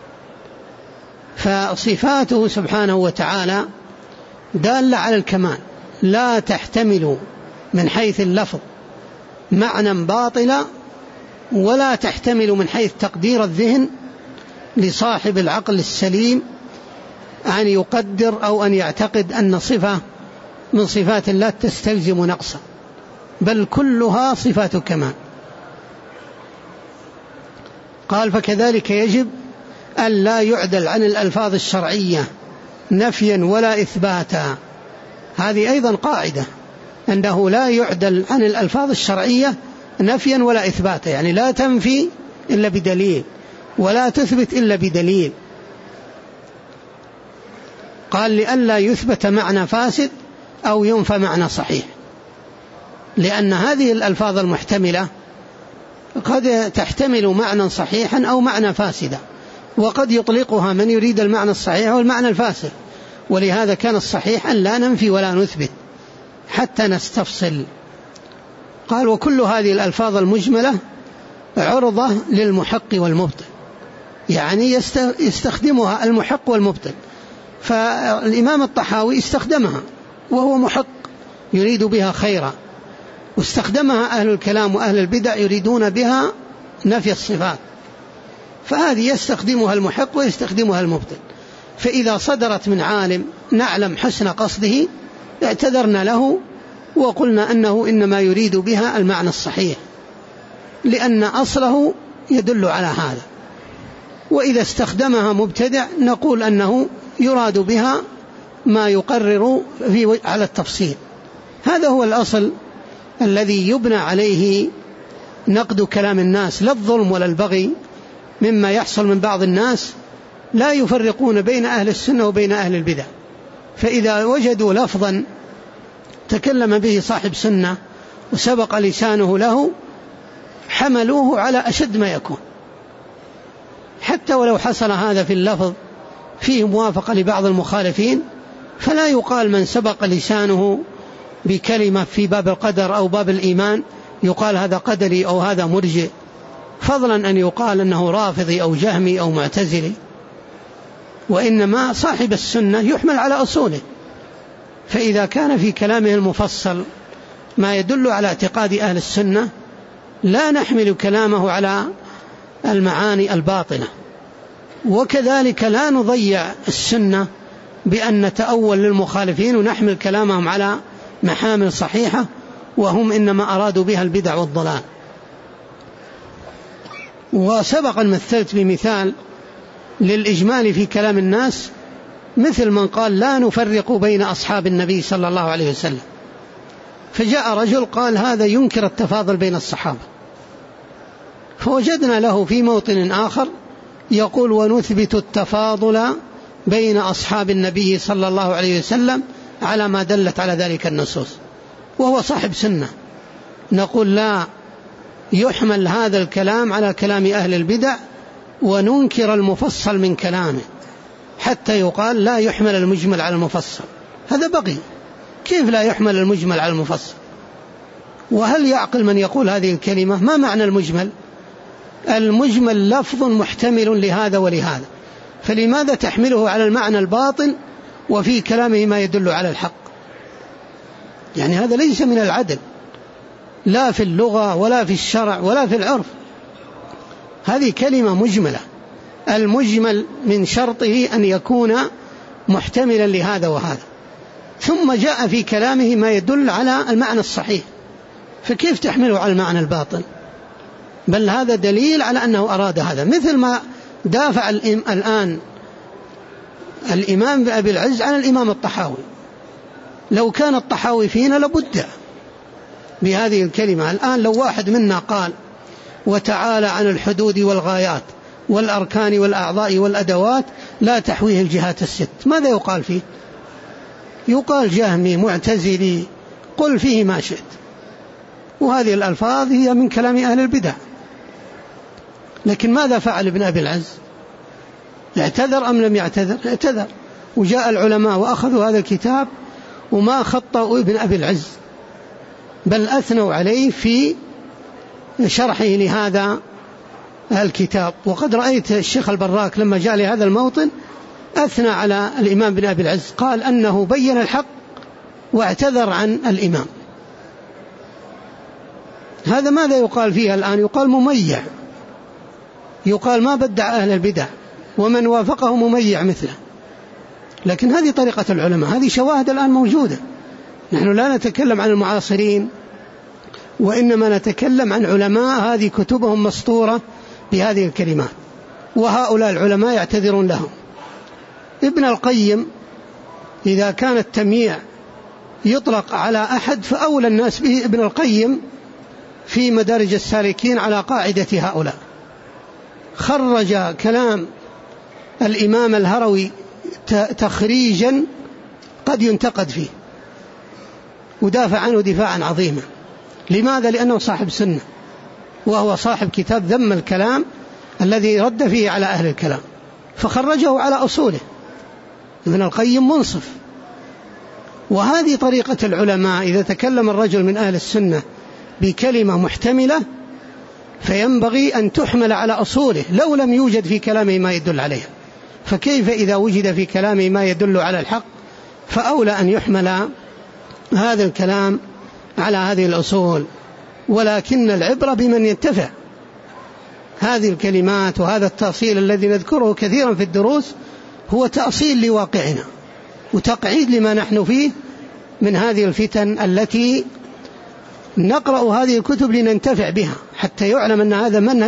فصفاته سبحانه وتعالى دالة على الكمال، لا تحتمل من حيث اللفظ معنى باطلا، ولا تحتمل من حيث تقدير الذهن لصاحب العقل السليم أن يقدر أو أن يعتقد أن صفة من صفات الله تستلزم نقصا، بل كلها صفات كمال. قال فكذلك يجب أن لا يعدل عن الألفاظ الشرعية نفيا ولا إثباتا. هذه أيضا قاعدة، أنه لا يعدل عن الألفاظ الشرعية نفيا ولا إثباتا، يعني لا تنفي إلا بدليل ولا تثبت إلا بدليل. قال لئلا يثبت معنى فاسد أو ينفى معنى صحيح، لأن هذه الألفاظ المحتملة قد تحتمل معنى صحيحا أو معنى فاسدا، وقد يطلقها من يريد المعنى الصحيح والمعنى الفاسد. ولهذا كان الصحيح أن لا ننفي ولا نثبت حتى نستفصل. قال وكل هذه الألفاظ المجملة عرضة للمحق والمبطل، يعني يستخدمها المحق والمبطل. فالإمام الطحاوي استخدمها وهو محق يريد بها خيرا، واستخدمها أهل الكلام وأهل البدع يريدون بها نفي الصفات. فهذه يستخدمها المحق ويستخدمها المبطل. فإذا صدرت من عالم نعلم حسن قصده اعتذرنا له وقلنا أنه إنما يريد بها المعنى الصحيح، لأن أصله يدل على هذا. وإذا استخدمها مبتدع نقول أنه يراد بها ما يقرر على التفصيل. هذا هو الأصل الذي يبنى عليه نقد كلام الناس، لا الظلم ولا البغي مما يحصل من بعض الناس، لا يفرقون بين أهل السنة وبين أهل البدع. فإذا وجدوا لفظا تكلم به صاحب سنة وسبق لسانه له حملوه على أشد ما يكون، حتى ولو حصل هذا في اللفظ فيه موافقة لبعض المخالفين، فلا يقال من سبق لسانه بكلمة في باب القدر أو باب الإيمان يقال هذا قدري أو هذا مرجئ، فضلا أن يقال أنه رافضي أو جهمي أو معتزلي. وإنما صاحب السنة يحمل على أصوله، فإذا كان في كلامه المفصل ما يدل على اعتقاد أهل السنة لا نحمل كلامه على المعاني الباطنة. وكذلك لا نضيع السنة بأن نتأول للمخالفين ونحمل كلامهم على محامل صحيحة وهم إنما أرادوا بها البدع والضلال. وسبق أن مثلت بمثال للإجمال في كلام الناس مثل من قال لا نفرق بين أصحاب النبي صلى الله عليه وسلم، فجاء رجل قال هذا ينكر التفاضل بين الصحابة، فوجدنا له في موطن آخر يقول ونثبت التفاضل بين أصحاب النبي صلى الله عليه وسلم على ما دلت على ذلك النصوص، وهو صاحب سنة. نقول لا يحمل هذا الكلام على كلام أهل البدع وننكر المفصل من كلامه، حتى يقال لا يحمل المجمل على المفصل. هذا بغي. كيف لا يحمل المجمل على المفصل؟ وهل يعقل من يقول هذه الكلمة؟ ما معنى المجمل؟ المجمل لفظ محتمل لهذا ولهذا، فلماذا تحمله على المعنى الباطن وفي كلامه ما يدل على الحق؟ يعني هذا ليس من العدل، لا في اللغة ولا في الشرع ولا في العرف. هذه كلمة مجملة، المجمل من شرطه أن يكون محتملا لهذا وهذا، ثم جاء في كلامه ما يدل على المعنى الصحيح، فكيف تحمله على المعنى الباطن؟ بل هذا دليل على أنه أراد هذا. مثل ما دافع الآن الإمام أبي العز عن الإمام الطحاوي، لو كان الطحاوي فينا لبد بهذه الكلمة. الآن لو واحد منا قال وتعالى عن الحدود والغايات والأركان والأعضاء والأدوات لا تحويه الجهات الست، ماذا يقال فيه؟ يقال جهمي معتزلي، قل فيه ما شئت. وهذه الألفاظ هي من كلام أهل البدع. لكن ماذا فعل ابن أبي العز؟ اعتذر أم لم يعتذر؟ اعتذر، وجاء العلماء وأخذوا هذا الكتاب وما خطأوا ابن أبي العز، بل أثنوا عليه في شرحه لهذا الكتاب. وقد رأيت الشيخ البراك لما جاء لهذا الموطن أثنى على الإمام بن أبي العز، قال أنه بين الحق واعتذر عن الإمام. هذا ماذا يقال فيها الآن؟ يقال مميع، يقال ما بدع أهل البدع ومن وافقه مميع مثله. لكن هذه طريقة العلماء، هذه شواهد الآن موجودة. نحن لا نتكلم عن المعاصرين، وإنما نتكلم عن علماء هذه كتبهم مسطورة بهذه الكلمات، وهؤلاء العلماء يعتذرون لهم. ابن القيم إذا كان التمييع يطلق على أحد فأولى الناس به ابن القيم في مدارج السالكين على قاعدة هؤلاء. خرج كلام الإمام الهروي تخريجا قد ينتقد فيه، ودافع عنه دفاعا عظيما. لماذا؟ لأنه صاحب سنة، وهو صاحب كتاب ذم الكلام الذي رد فيه على أهل الكلام، فخرجه على أصوله. ابن القيم منصف. وهذه طريقة العلماء، إذا تكلم الرجل من أهل السنة بكلمة محتملة فينبغي أن تحمل على أصوله لو لم يوجد في كلامه ما يدل عليها. فكيف إذا وجد في كلامه ما يدل على الحق؟ فأولى أن يحمل هذا الكلام على هذه الأصول. ولكن العبرة بمن ينتفع. هذه الكلمات وهذا التأصيل الذي نذكره كثيرا في الدروس هو تأصيل لواقعنا وتقعيد لما نحن فيه من هذه الفتن التي نقرأ هذه الكتب لننتفع بها، حتى يعلم أن هذا منهج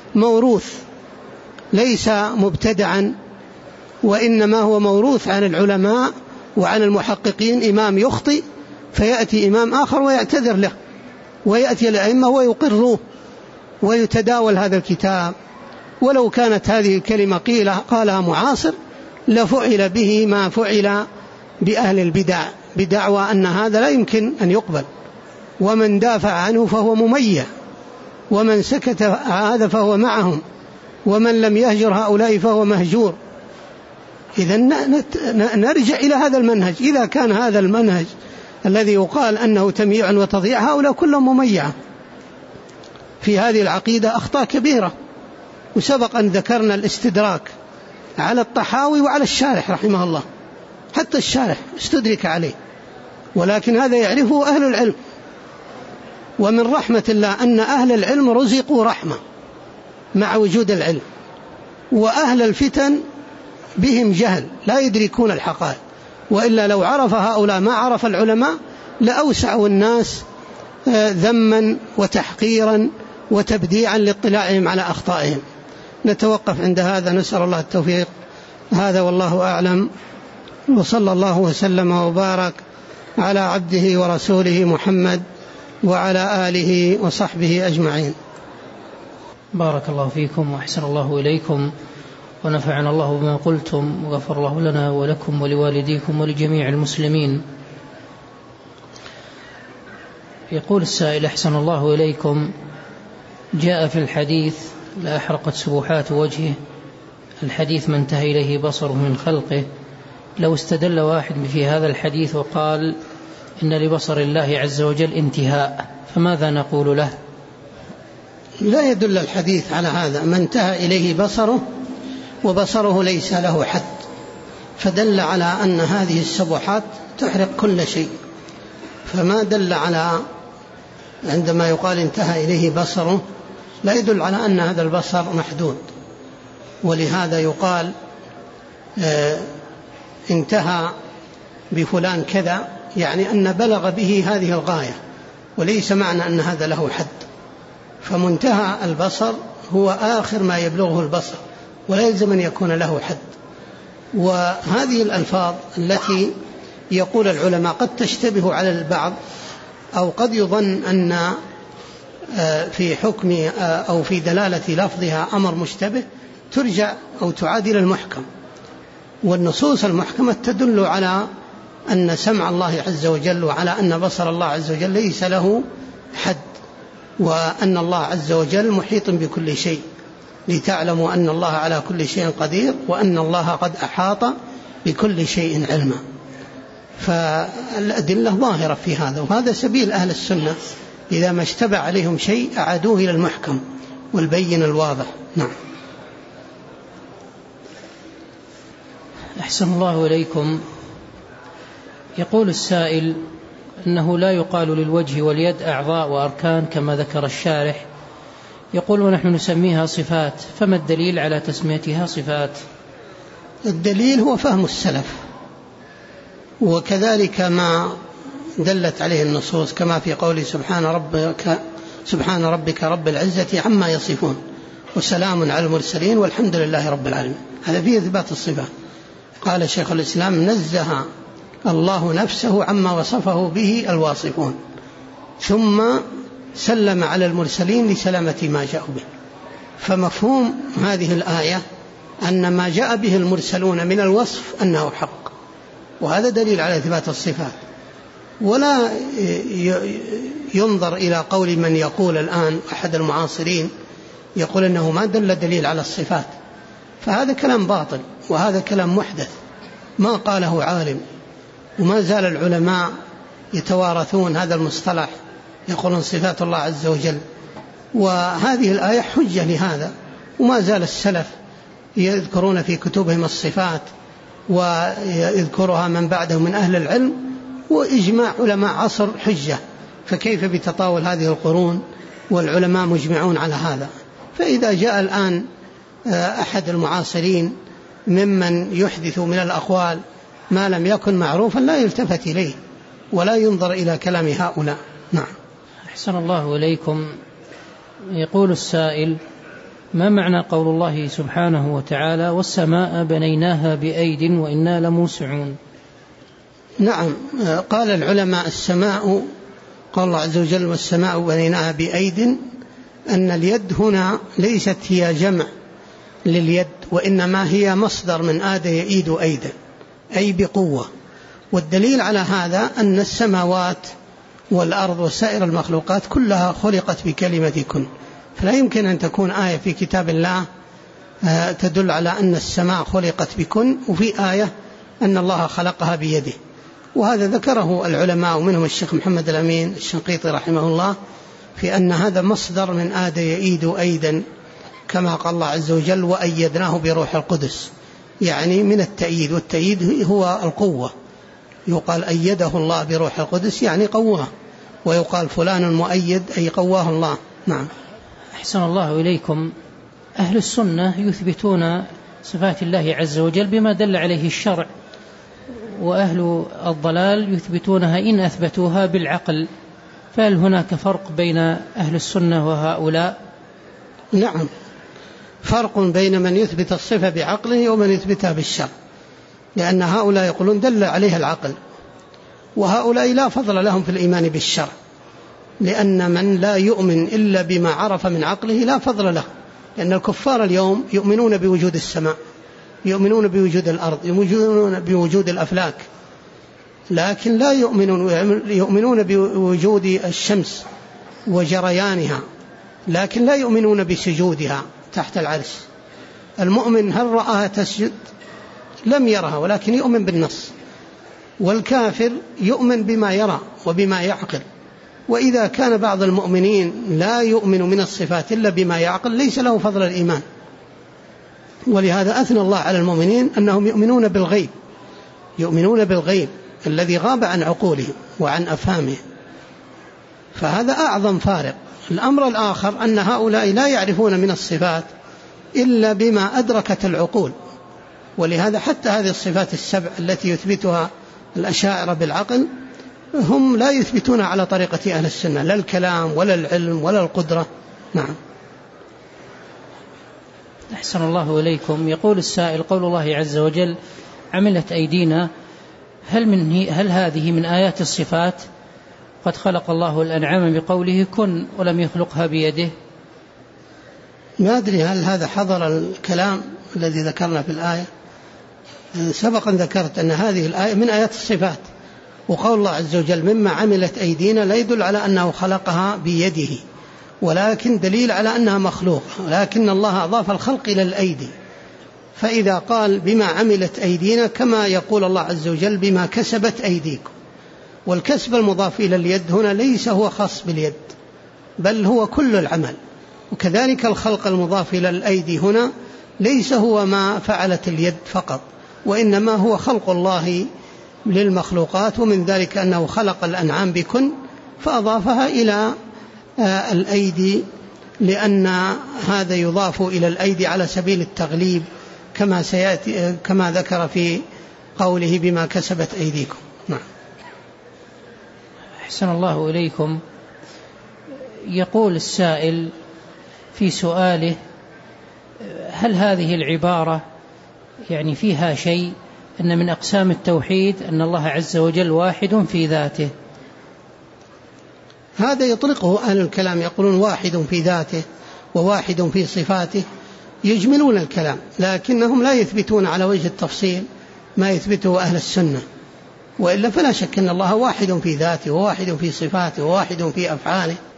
موروث ليس مبتدعا، وإنما هو موروث عن العلماء وعن المحققين. إمام يخطئ فيأتي إمام آخر ويعتذر له، ويأتي الأئمة ويقروه ويتداول هذا الكتاب. ولو كانت هذه الكلمة قالها معاصر لفعل به ما فعل بأهل البدع بدعوى أن هذا لا يمكن أن يقبل، ومن دافع عنه فهو مميع، ومن سكت هذا فهو معهم، ومن لم يهجر هؤلاء فهو مهجور. إذن نرجع إلى هذا المنهج. إذا كان هذا المنهج الذي يقال أنه تمييع وتضييع، هؤلاء كلهم مميعة في هذه العقيدة، أخطاء كبيرة. وسبق أن ذكرنا الاستدراك على الطحاوي وعلى الشارح رحمه الله، حتى الشارح استدرك عليه، ولكن هذا يعرفه أهل العلم. ومن رحمة الله أن أهل العلم رزقوا رحمة مع وجود العلم، وأهل الفتن بهم جهل لا يدركون الحقائق، وإلا لو عرف هؤلاء ما عرف العلماء لأوسعوا الناس ذما وتحقيرا وتبديعا لاطلاعهم على أخطائهم. نتوقف عند هذا، نسأل الله التوفيق. هذا والله أعلم، وصلى الله وسلم وبارك على عبده ورسوله محمد وعلى آله وصحبه أجمعين. بارك الله فيكم وأحسن الله إليكم، ونفعنا الله بما قلتم، وغفر الله لنا ولكم ولوالديكم ولجميع المسلمين. يقول السائل: أحسن الله إليكم، جاء في الحديث لا أحرقت سبحات وجهه، الحديث ما انتهى إليه بصره من خلقه. لو استدل واحد في هذا الحديث وقال إن لبصر الله عز وجل انتهاء، فماذا نقول له؟ لا يدل الحديث على هذا، ما انتهى إليه بصره وبصره ليس له حد، فدل على أن هذه السبحات تحرق كل شيء، فما دل على عندما يقال انتهى إليه بصره لا يدل على أن هذا البصر محدود. ولهذا يقال انتهى بفلان كذا، يعني أن بلغ به هذه الغاية، وليس معنى أن هذا له حد. فمنتهى البصر هو آخر ما يبلغه البصر، ولا يلزم أن يكون له حد. وهذه الألفاظ التي يقول العلماء قد تشتبه على البعض، أو قد يظن أن في حكم أو في دلالة لفظها أمر مشتبه، ترجع أو تعاد إلى المحكم. والنصوص المحكمة تدل على أن سمع الله عز وجل، وعلى أن بصر الله عز وجل ليس له حد، وأن الله عز وجل محيط بكل شيء، لتعلموا أن الله على كل شيء قدير، وأن الله قد أحاط بكل شيء علما. فالأدلة ظاهرة في هذا، وهذا سبيل أهل السنة، إذا ما اشتبه عليهم شيء أعادوه إلى المحكم والبين الواضح. نعم. أحسن الله إليكم. يقول السائل أنه لا يقال للوجه واليد أعضاء وأركان كما ذكر الشارح، يقول ونحن نسميها صفات، فما الدليل على تسميتها صفات؟ الدليل هو فهم السلف، وكذلك ما دلت عليه النصوص، كما في قوله سبحان ربك رب العزة عما يصفون وسلام على المرسلين والحمد لله رب العالمين. هذا فيه إثبات الصفات. قال شيخ الإسلام: نزه الله نفسه عما وصفه به الواصفون، ثم سلم على المرسلين لسلامة ما جاءوا به. فمفهوم هذه الآية أن ما جاء به المرسلون من الوصف أنه حق، وهذا دليل على إثبات الصفات. ولا ينظر إلى قول من يقول الآن أحد المعاصرين يقول أنه ما دليل على الصفات، فهذا كلام باطل، وهذا كلام محدث ما قاله عالم. وما زال العلماء يتوارثون هذا المصطلح، يقولون صفات الله عز وجل، وهذه الآية حجة لهذا. وما زال السلف يذكرون في كتبهم الصفات، ويذكرها من بعدهم من أهل العلم، وإجماع علماء عصر حجة، فكيف بتطاول هذه القرون والعلماء مجمعون على هذا؟ فإذا جاء الآن أحد المعاصرين ممن يحدث من الأقوال ما لم يكن معروفا لا يلتفت إليه ولا ينظر إلى كلام هؤلاء. نعم. أحسن الله إليكم. يقول السائل: ما معنى قول الله سبحانه وتعالى والسماء بنيناها بأيد وإنا لموسعون؟ نعم، قال العلماء السماء، قال الله عز وجل والسماء بنيناها بأيد، أن اليد هنا ليست هي جمع لليد، وإنما هي مصدر من آد يئيد أيدا، أي بقوة. والدليل على هذا أن السماوات والأرض وسائر المخلوقات كلها خلقت بكلمة كن، فلا يمكن أن تكون آية في كتاب الله تدل على أن السماء خلقت بكن، وفي آية أن الله خلقها بيده. وهذا ذكره العلماء ومنهم الشيخ محمد الأمين الشنقيطي رحمه الله في أن هذا مصدر من آد يئيد أيدا، كما قال الله عز وجل وأيدناه بروح القدس، يعني من التأييد، والتأييد هو القوة. يقال أيده الله بروح القدس يعني قواه، ويقال فلان مؤيد أي قواه الله. نعم. أحسن الله إليكم. أهل السنة يثبتون صفات الله عز وجل بما دل عليه الشرع، وأهل الضلال يثبتونها إن أثبتوها بالعقل، فهل هناك فرق بين أهل السنة وهؤلاء؟ نعم، فرق بين من يثبت الصفة بعقله ومن يثبتها بالشرع، لأن هؤلاء يقولون دل عليها العقل، وهؤلاء لا فضل لهم في الإيمان بالشرع، لأن من لا يؤمن إلا بما عرف من عقله لا فضل له. لأن الكفار اليوم يؤمنون بوجود السماء، يؤمنون بوجود الأرض، يؤمنون بوجود الأفلاك، لكن لا يؤمنون بوجود الشمس وجريانها، لكن لا يؤمنون بسجودها تحت العرش. المؤمن هل رآها تسجد؟ لم يرها، ولكن يؤمن بالنص. والكافر يؤمن بما يرى وبما يعقل. وإذا كان بعض المؤمنين لا يؤمن من الصفات إلا بما يعقل ليس له فضل الإيمان. ولهذا أثنى الله على المؤمنين أنهم يؤمنون بالغيب، يؤمنون بالغيب الذي غاب عن عقولهم وعن أفهامهم، فهذا أعظم فارق. الأمر الآخر أن هؤلاء لا يعرفون من الصفات إلا بما أدركت العقول، ولهذا حتى هذه الصفات السبع التي يثبتها الأشاعرة بالعقل هم لا يثبتون على طريقة أهل السنة، لا الكلام ولا العلم ولا القدرة. نعم. أحسن الله إليكم. يقول السائل قول الله عز وجل عملت أيدينا، هل هذه من آيات الصفات؟ قد خلق الله الأنعام بقوله كن ولم يخلقها بيده. ما أدري هل هذا حضر الكلام الذي ذكرنا في الآية. سبقا ذكرت أن هذه الآية من آيات الصفات، وقول الله عز وجل مما عملت أيدينا لا يدل على أنه خلقها بيده، ولكن دليل على أنها مخلوق، لكن الله أضاف الخلق إلى الأيدي. فإذا قال بما عملت أيدينا كما يقول الله عز وجل بما كسبت أيديكم، والكسب المضاف إلى اليد هنا ليس هو خاص باليد بل هو كل العمل. وكذلك الخلق المضاف إلى الأيدي هنا ليس هو ما فعلت اليد فقط، وإنما هو خلق الله للمخلوقات، ومن ذلك أنه خلق الأنعام بكن فأضافها إلى الأيدي، لأن هذا يضاف إلى الأيدي على سبيل التغليب كما سيأتي كما ذكر في قوله بما كسبت أيديكم. نعم. أحسن الله إليكم. يقول السائل في سؤاله هل هذه العبارة يعني فيها شيء أن من أقسام التوحيد أن الله عز وجل واحد في ذاته؟ هذا يطلقه أهل الكلام، يقولون واحد في ذاته وواحد في صفاته، يجملون الكلام، لكنهم لا يثبتون على وجه التفصيل ما يثبته أهل السنة. وإلا فلا شك أن الله واحد في ذاته وواحد في صفاته وواحد في أفعاله.